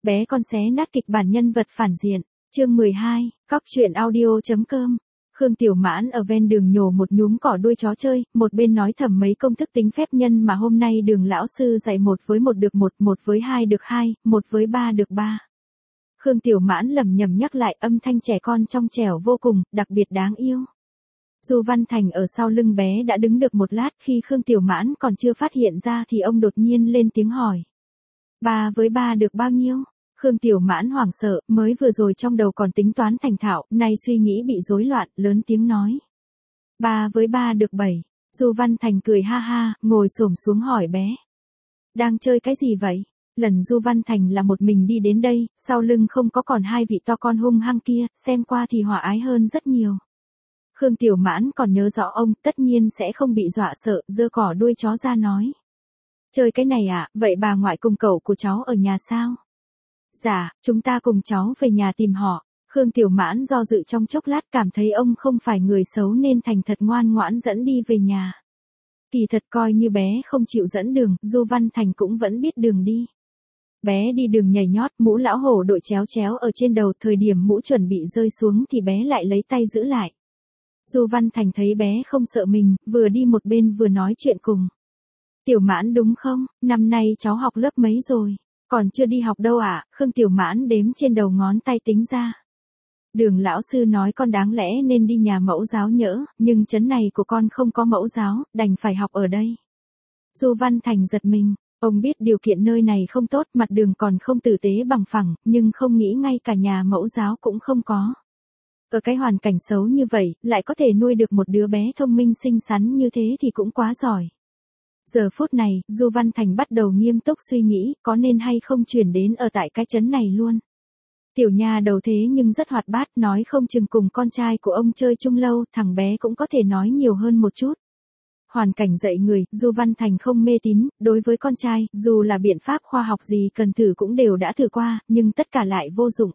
Bé con xé nát kịch bản nhân vật phản diện. Chương 12, Cóc truyện audio.com. Khương Tiểu Mãn ở ven đường nhổ một nhúm cỏ đuôi chó chơi, một bên nói thầm mấy công thức tính phép nhân mà hôm nay Đường lão sư dạy 1 với 1 được 1, 1 với 2 được 2, 1 với 3 được 3. Khương Tiểu Mãn lẩm nhẩm nhắc lại, âm thanh trẻ con trong trẻo vô cùng, đặc biệt đáng yêu. Du Văn Thành ở sau lưng bé đã đứng được một lát, khi Khương Tiểu Mãn còn chưa phát hiện ra thì ông đột nhiên lên tiếng hỏi. 3 với 3 được bao nhiêu? Khương Tiểu Mãn hoảng sợ, mới vừa rồi trong đầu còn tính toán thành thạo, nay suy nghĩ bị rối loạn, lớn tiếng nói. 3 với 3 được 7. Du Văn Thành cười ha ha, ngồi xổm xuống hỏi bé. Đang chơi cái gì vậy? Lần Du Văn Thành là một mình đi đến đây, sau lưng không có còn hai vị to con hung hăng kia, xem qua thì hòa ái hơn rất nhiều. Khương Tiểu Mãn còn nhớ rõ ông, tất nhiên sẽ không bị dọa sợ, giơ cỏ đuôi chó ra nói. Chơi cái này à, vậy bà ngoại cùng cậu của cháu ở nhà sao? Dạ, chúng ta cùng cháu về nhà tìm họ. Khương Tiểu Mãn do dự trong chốc lát, cảm thấy ông không phải người xấu nên thành thật ngoan ngoãn dẫn đi về nhà. Kỳ thật coi như bé không chịu dẫn đường, Du Văn Thành cũng vẫn biết đường đi. Bé đi đường nhảy nhót, mũ lão hổ đội chéo chéo ở trên đầu, thời điểm mũ chuẩn bị rơi xuống thì bé lại lấy tay giữ lại. Du Văn Thành thấy bé không sợ mình, vừa đi một bên vừa nói chuyện cùng. Tiểu Mãn đúng không, năm nay cháu học lớp mấy rồi? Còn chưa đi học đâu ạ, Khương Tiểu Mãn đếm trên đầu ngón tay tính ra. Đường lão sư nói con đáng lẽ nên đi nhà mẫu giáo nhỡ, nhưng trấn này của con không có mẫu giáo, đành phải học ở đây. Du Văn Thành giật mình, ông biết điều kiện nơi này không tốt, mặt đường còn không tử tế bằng phẳng, nhưng không nghĩ ngay cả nhà mẫu giáo cũng không có. Ở cái hoàn cảnh xấu như vậy, lại có thể nuôi được một đứa bé thông minh xinh xắn như thế thì cũng quá giỏi. Giờ phút này, Du Văn Thành bắt đầu nghiêm túc suy nghĩ, có nên hay không chuyển đến ở tại cái trấn này luôn. Tiểu nha đầu thế nhưng rất hoạt bát, nói không chừng cùng con trai của ông chơi chung lâu, thằng bé cũng có thể nói nhiều hơn một chút. Hoàn cảnh dạy người, Du Văn Thành không mê tín, đối với con trai, dù là biện pháp khoa học gì cần thử cũng đều đã thử qua, nhưng tất cả lại vô dụng.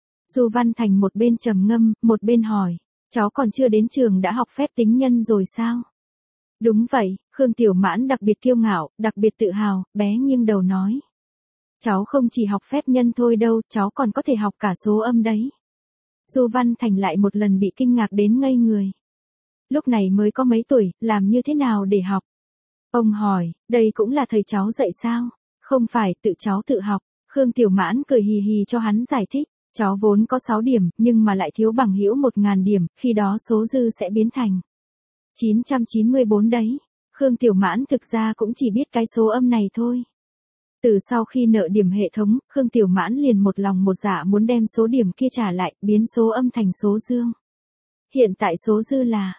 Du Văn Thành một bên trầm ngâm, một bên hỏi, cháu còn chưa đến trường đã học phép tính nhân rồi sao? Đúng vậy, Khương Tiểu Mãn đặc biệt kiêu ngạo, đặc biệt tự hào, bé nghiêng đầu nói. Cháu không chỉ học phép nhân thôi đâu, cháu còn có thể học cả số âm đấy. Du Văn Thành lại một lần bị kinh ngạc đến ngây người. Lúc này mới có mấy tuổi, làm như thế nào để học? Ông hỏi, đây cũng là thầy cháu dạy sao? Không phải, tự cháu tự học. Khương Tiểu Mãn cười hì hì cho hắn giải thích. Cháu vốn có 6 điểm, nhưng mà lại thiếu bằng hữu 1000 điểm, khi đó số dư sẽ biến thành 994 đấy. Khương Tiểu Mãn thực ra cũng chỉ biết cái số âm này thôi. Từ sau khi nợ điểm hệ thống, Khương Tiểu Mãn liền một lòng một dạ muốn đem số điểm kia trả lại, biến số âm thành số dương. Hiện tại số dư là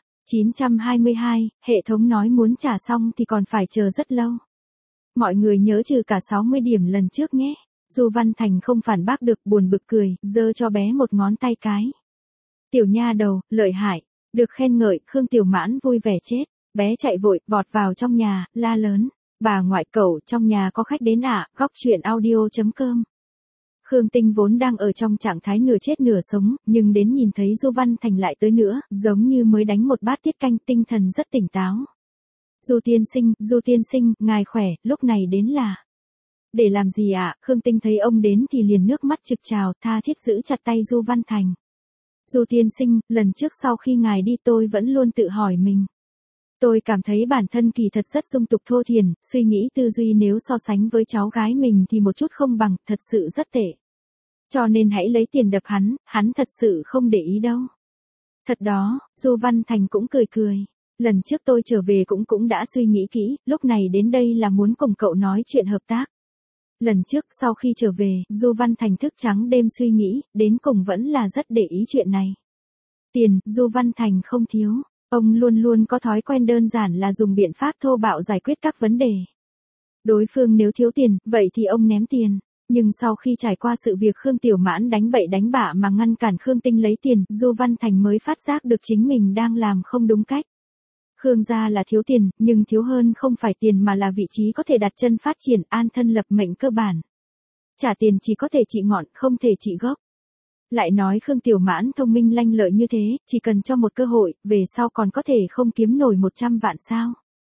922, hệ thống nói muốn trả xong thì còn phải chờ rất lâu. Mọi người nhớ trừ cả 60 điểm lần trước nhé. Du Văn Thành không phản bác được, buồn bực cười, giơ cho bé một ngón tay cái. Tiểu nha đầu, lợi hại. Được khen ngợi, Khương Tiểu Mãn vui vẻ chết. Bé chạy vội, vọt vào trong nhà, la lớn. Bà ngoại cậu, trong nhà có khách đến ạ, Cóc truyện audio.com. Khương Tinh vốn đang ở trong trạng thái nửa chết nửa sống, nhưng đến nhìn thấy Du Văn Thành lại tới nữa, giống như mới đánh một bát tiết canh, tinh thần rất tỉnh táo. Du tiên sinh, ngài khỏe, lúc này đến là. Để làm gì ạ? Khương Tinh thấy ông đến thì liền nước mắt trực trào, tha thiết giữ chặt tay Du Văn Thành. Du tiên sinh, lần trước sau khi ngài đi tôi vẫn luôn tự hỏi mình. Tôi cảm thấy bản thân kỳ thật rất dung tục thô thiển, suy nghĩ tư duy nếu so sánh với cháu gái mình thì một chút không bằng, thật sự rất tệ. Cho nên hãy lấy tiền đập hắn thật sự không để ý đâu. Thật đó, Du Văn Thành cũng cười cười. Lần trước tôi trở về cũng đã suy nghĩ kỹ, lúc này đến đây là muốn cùng cậu nói chuyện hợp tác. Lần trước sau khi trở về, Du Văn Thành thức trắng đêm suy nghĩ, đến cùng vẫn là rất để ý chuyện này. Tiền, Du Văn Thành không thiếu. Ông luôn luôn có thói quen đơn giản là dùng biện pháp thô bạo giải quyết các vấn đề. Đối phương nếu thiếu tiền, vậy thì ông ném tiền. Nhưng sau khi trải qua sự việc Khương Tiểu Mãn đánh bậy đánh bạ mà ngăn cản Khương Tinh lấy tiền, Du Văn Thành mới phát giác được chính mình đang làm không đúng cách. Khương gia là thiếu tiền, nhưng thiếu hơn không phải tiền mà là vị trí có thể đặt chân phát triển, an thân lập mệnh cơ bản. Trả tiền chỉ có thể trị ngọn, không thể trị gốc. Lại nói Khương Tiểu Mãn thông minh lanh lợi như thế, chỉ cần cho một cơ hội, về sau còn có thể không kiếm nổi 100 vạn sao.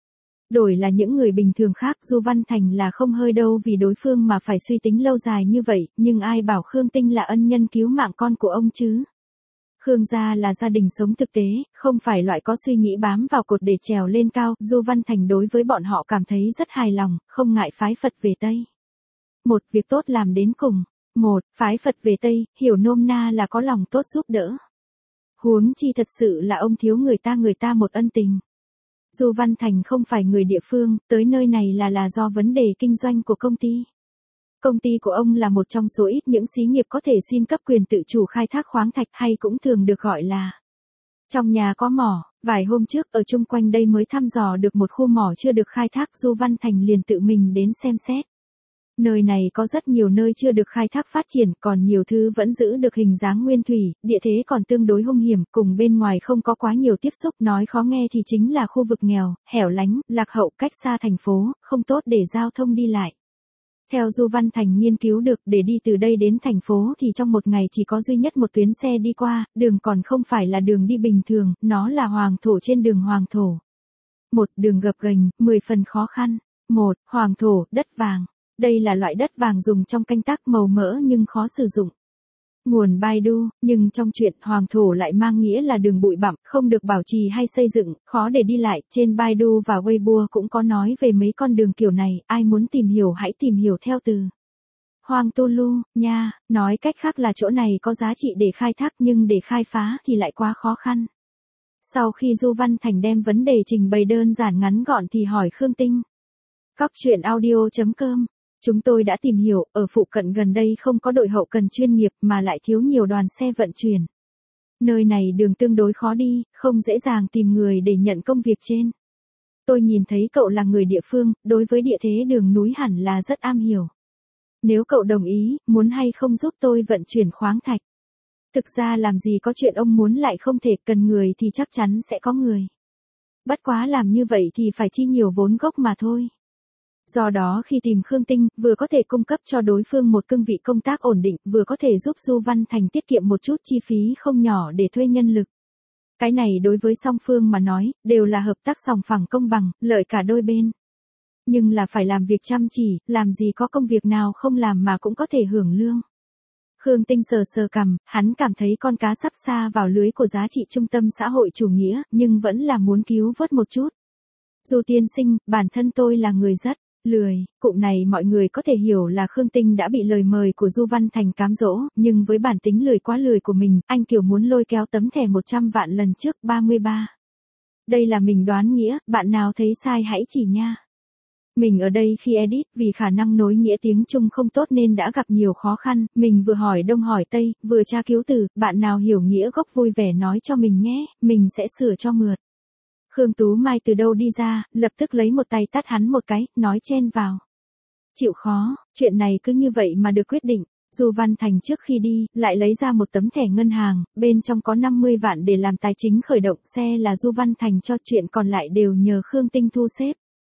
Đổi là những người bình thường khác, Du Văn Thành là không hơi đâu vì đối phương mà phải suy tính lâu dài như vậy, nhưng ai bảo Khương Tinh là ân nhân cứu mạng con của ông chứ. Khương gia là gia đình sống thực tế, không phải loại có suy nghĩ bám vào cột để trèo lên cao, Du Văn Thành đối với bọn họ cảm thấy rất hài lòng, không ngại phái Phật về Tây. Một việc tốt làm đến cùng. Một, phái Phật về Tây, hiểu nôm na là có lòng tốt giúp đỡ. Huống chi thật sự là ông thiếu người ta một ân tình. Du Văn Thành không phải người địa phương, tới nơi này là do vấn đề kinh doanh của công ty. Công ty của ông là một trong số ít những xí nghiệp có thể xin cấp quyền tự chủ khai thác khoáng thạch hay cũng thường được gọi là trong nhà có mỏ. Vài hôm trước ở chung quanh đây mới thăm dò được một khu mỏ chưa được khai thác, Du Văn Thành liền tự mình đến xem xét. Nơi này có rất nhiều nơi chưa được khai thác phát triển, còn nhiều thứ vẫn giữ được hình dáng nguyên thủy, địa thế còn tương đối hung hiểm, cùng bên ngoài không có quá nhiều tiếp xúc, nói khó nghe thì chính là khu vực nghèo, hẻo lánh, lạc hậu, cách xa thành phố, không tốt để giao thông đi lại. Theo Du Văn Thành nghiên cứu được, để đi từ đây đến thành phố thì trong một ngày chỉ có duy nhất một tuyến xe đi qua, đường còn không phải là đường đi bình thường, nó là hoàng thổ trên đường hoàng thổ. Một đường gập ghềnh, 10 phần khó khăn. Một, hoàng thổ, đất vàng. Đây là loại đất vàng dùng trong canh tác, màu mỡ nhưng khó sử dụng. Nguồn Baidu, nhưng trong chuyện hoàng thổ lại mang nghĩa là đường bụi bặm, không được bảo trì hay xây dựng, khó để đi lại. Trên Baidu và Weibo cũng có nói về mấy con đường kiểu này, ai muốn tìm hiểu hãy tìm hiểu theo từ Hoang Tu Lu, nha, nói cách khác là chỗ này có giá trị để khai thác nhưng để khai phá thì lại quá khó khăn. Sau khi Du Văn Thành đem vấn đề trình bày đơn giản ngắn gọn thì hỏi Khương Tinh. Cóc truyện audio.com. Chúng tôi đã tìm hiểu, ở phụ cận gần đây không có đội hậu cần chuyên nghiệp mà lại thiếu nhiều đoàn xe vận chuyển. Nơi này đường tương đối khó đi, không dễ dàng tìm người để nhận công việc trên. Tôi nhìn thấy cậu là người địa phương, đối với địa thế đường núi hẳn là rất am hiểu. Nếu cậu đồng ý, muốn hay không giúp tôi vận chuyển khoáng thạch. Thực ra làm gì có chuyện ông muốn lại không thể, cần người thì chắc chắn sẽ có người. Bất quá làm như vậy thì phải chi nhiều vốn gốc mà thôi. Do đó khi tìm Khương Tinh, vừa có thể cung cấp cho đối phương một cương vị công tác ổn định, vừa có thể giúp Du Văn Thành tiết kiệm một chút chi phí không nhỏ để thuê nhân lực. Cái này đối với song phương mà nói, đều là hợp tác sòng phẳng công bằng, lợi cả đôi bên. Nhưng là phải làm việc chăm chỉ, làm gì có công việc nào không làm mà cũng có thể hưởng lương. Khương Tinh sờ sờ cằm, hắn cảm thấy con cá sắp sa vào lưới của giá trị trung tâm xã hội chủ nghĩa, nhưng vẫn là muốn cứu vớt một chút. Du tiên sinh, bản thân tôi là người rất lười. Cụm này mọi người có thể hiểu là Khương Tinh đã bị lời mời của Du Văn Thành cám dỗ, nhưng với bản tính lười quá lười của mình, anh kiểu muốn lôi kéo tấm thẻ 100 vạn lần trước 33. Đây là mình đoán nghĩa, bạn nào thấy sai hãy chỉ nha. Mình ở đây khi edit vì khả năng nối nghĩa tiếng Trung không tốt nên đã gặp nhiều khó khăn, mình vừa hỏi đông hỏi tây, vừa tra cứu từ, bạn nào hiểu nghĩa gốc vui vẻ nói cho mình nhé, mình sẽ sửa cho mượt. Khương Tú Mai từ đâu đi ra, lập tức lấy một tay tát hắn một cái, nói chen vào. Chịu khó, chuyện này cứ như vậy mà được quyết định. Du Văn Thành trước khi đi, lại lấy ra một tấm thẻ ngân hàng, bên trong có 50 vạn để làm tài chính khởi động, xe là Du Văn Thành cho, chuyện còn lại đều nhờ Khương Tinh thu xếp.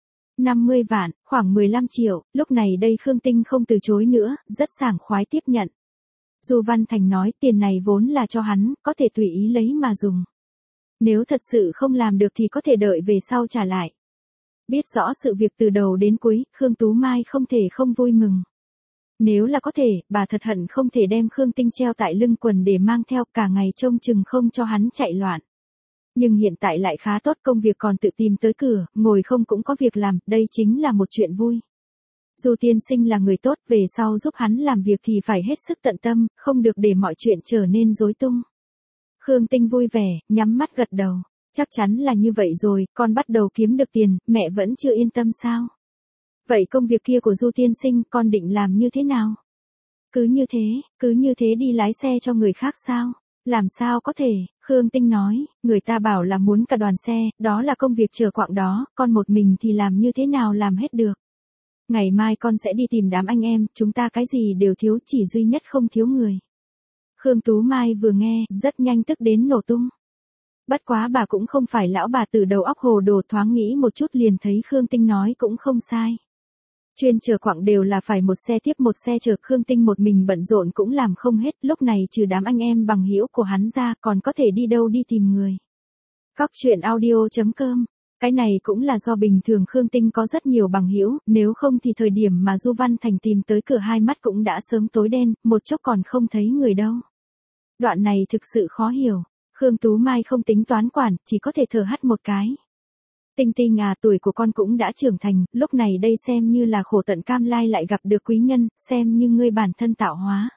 50 vạn, khoảng 15 triệu, lúc này đây Khương Tinh không từ chối nữa, rất sảng khoái tiếp nhận. Du Văn Thành nói tiền này vốn là cho hắn, có thể tùy ý lấy mà dùng. Nếu thật sự không làm được thì có thể đợi về sau trả lại. Biết rõ sự việc từ đầu đến cuối, Khương Tú Mai không thể không vui mừng. Nếu là có thể, bà thật hận không thể đem Khương Tinh treo tại lưng quần để mang theo cả ngày trông chừng không cho hắn chạy loạn. Nhưng hiện tại lại khá tốt, công việc còn tự tìm tới cửa, ngồi không cũng có việc làm, đây chính là một chuyện vui. Du tiên sinh là người tốt, về sau giúp hắn làm việc thì phải hết sức tận tâm, không được để mọi chuyện trở nên rối tung. Khương Tinh vui vẻ, nhắm mắt gật đầu. Chắc chắn là như vậy rồi, con bắt đầu kiếm được tiền, mẹ vẫn chưa yên tâm sao? Vậy công việc kia của Du tiên sinh, con định làm như thế nào? Cứ như thế đi lái xe cho người khác sao? Làm sao có thể, Khương Tinh nói, người ta bảo là muốn cả đoàn xe, đó là công việc chờ quạng đó, con một mình thì làm như thế nào làm hết được? Ngày mai con sẽ đi tìm đám anh em, chúng ta cái gì đều thiếu, chỉ duy nhất không thiếu người. Khương Tú Mai vừa nghe, rất nhanh tức đến nổ tung. Bất quá bà cũng không phải lão bà từ đầu óc hồ đồ, thoáng nghĩ một chút liền thấy Khương Tinh nói cũng không sai. Chuyên chở quặng đều là phải một xe tiếp một xe chở, Khương Tinh một mình bận rộn cũng làm không hết, lúc này trừ đám anh em bằng hữu của hắn ra còn có thể đi đâu đi tìm người. Cóc truyện audio.com Cái này cũng là do bình thường Khương Tinh có rất nhiều bằng hữu, nếu không thì thời điểm mà Du Văn Thành tìm tới cửa hai mắt cũng đã sớm tối đen, một chốc còn không thấy người đâu. Đoạn này thực sự khó hiểu, Khương Tú Mai không tính toán quản, chỉ có thể thở hắt một cái. Tinh Tinh à, tuổi của con cũng đã trưởng thành, lúc này đây xem như là khổ tận cam lai lại gặp được quý nhân, xem như ngươi bản thân tạo hóa.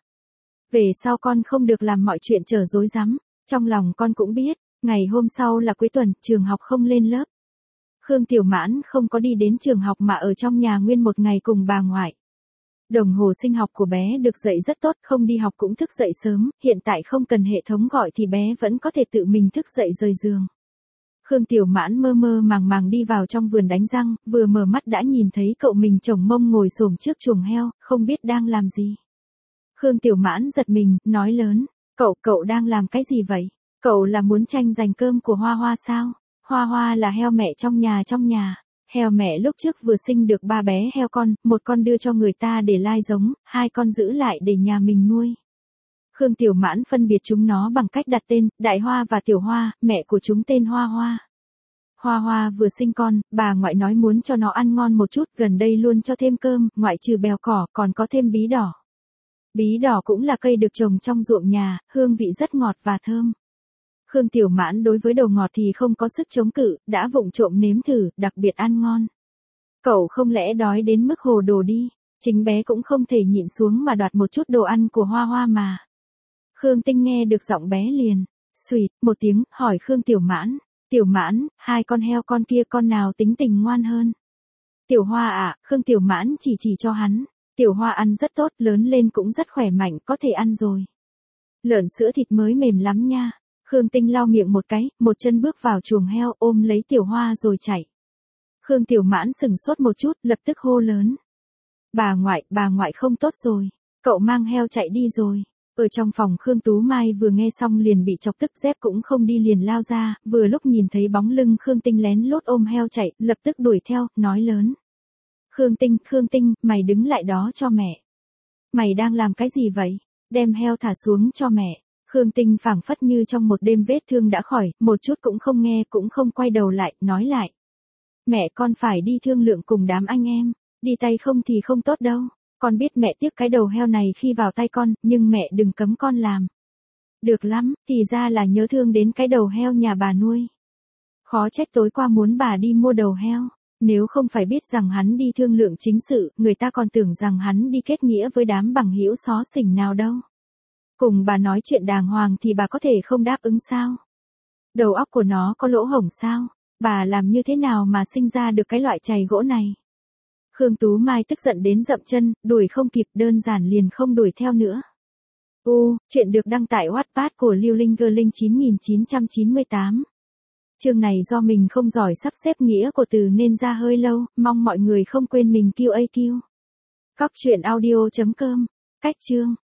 Về sau con không được làm mọi chuyện trở rối rắm, trong lòng con cũng biết, ngày hôm sau là cuối tuần, trường học không lên lớp. Khương Tiểu Mãn không có đi đến trường học mà ở trong nhà nguyên một ngày cùng bà ngoại. Đồng hồ sinh học của bé được dậy rất tốt, không đi học cũng thức dậy sớm, hiện tại không cần hệ thống gọi thì bé vẫn có thể tự mình thức dậy rời giường. Khương Tiểu Mãn mơ mơ màng màng đi vào trong vườn đánh răng, vừa mở mắt đã nhìn thấy cậu mình chồng mông ngồi xổm trước chuồng heo, không biết đang làm gì. Khương Tiểu Mãn giật mình, nói lớn, cậu đang làm cái gì vậy? Cậu là muốn tranh giành cơm của Hoa Hoa sao? Hoa Hoa là heo mẹ trong nhà. Heo mẹ lúc trước vừa sinh được 3 bé heo con, một con đưa cho người ta để lai giống, 2 con giữ lại để nhà mình nuôi. Khương Tiểu Mãn phân biệt chúng nó bằng cách đặt tên, Đại Hoa và Tiểu Hoa, mẹ của chúng tên Hoa Hoa. Hoa Hoa vừa sinh con, bà ngoại nói muốn cho nó ăn ngon một chút, gần đây luôn cho thêm cơm, ngoại trừ bèo cỏ, còn có thêm bí đỏ. Bí đỏ cũng là cây được trồng trong ruộng nhà, hương vị rất ngọt và thơm. Khương Tiểu Mãn đối với đồ ngọt thì không có sức chống cự, đã vụng trộm nếm thử, đặc biệt ăn ngon. Cậu không lẽ đói đến mức hồ đồ đi, chính bé cũng không thể nhịn xuống mà đoạt một chút đồ ăn của Hoa Hoa mà. Khương Tinh nghe được giọng bé liền, xùyt, một tiếng, hỏi Khương Tiểu Mãn, 2 con heo con kia con nào tính tình ngoan hơn? Tiểu Hoa à, Khương Tiểu Mãn chỉ cho hắn, Tiểu Hoa ăn rất tốt, lớn lên cũng rất khỏe mạnh, có thể ăn rồi. Lợn sữa thịt mới mềm lắm nha. Khương Tinh lau miệng một cái, một chân bước vào chuồng heo ôm lấy Tiểu Hoa rồi chạy. Khương Tiểu Mãn sừng sốt một chút, lập tức hô lớn. Bà ngoại không tốt rồi, cậu mang heo chạy đi rồi. Ở trong phòng Khương Tú Mai vừa nghe xong liền bị chọc tức, dép cũng không đi liền lao ra, vừa lúc nhìn thấy bóng lưng Khương Tinh lén lút ôm heo chạy, lập tức đuổi theo, nói lớn. Khương Tinh, mày đứng lại đó cho mẹ. Mày đang làm cái gì vậy? Đem heo thả xuống cho mẹ. Khương Tinh phảng phất như trong một đêm vết thương đã khỏi, một chút cũng không nghe, cũng không quay đầu lại, nói lại. Mẹ con phải đi thương lượng cùng đám anh em, đi tay không thì không tốt đâu. Con biết mẹ tiếc cái đầu heo này khi vào tay con, nhưng mẹ đừng cấm con làm. Được lắm, thì ra là nhớ thương đến cái đầu heo nhà bà nuôi. Khó trách tối qua muốn bà đi mua đầu heo. Nếu không phải biết rằng hắn đi thương lượng chính sự, người ta còn tưởng rằng hắn đi kết nghĩa với đám bằng hữu xó xỉnh nào đâu. Cùng bà nói chuyện đàng hoàng thì bà có thể không đáp ứng sao? Đầu óc của nó có lỗ hổng sao? Bà làm như thế nào mà sinh ra được cái loại chày gỗ này? Khương Tú Mai tức giận đến dậm chân, đuổi không kịp, đơn giản liền không đuổi theo nữa. Chuyện được đăng tải Wattpad của Lưu Linh Girling 9998. Chương này do mình không giỏi sắp xếp nghĩa của từ nên ra hơi lâu, mong mọi người không quên mình QAQ. Cóc truyện audio.com. Cách chương.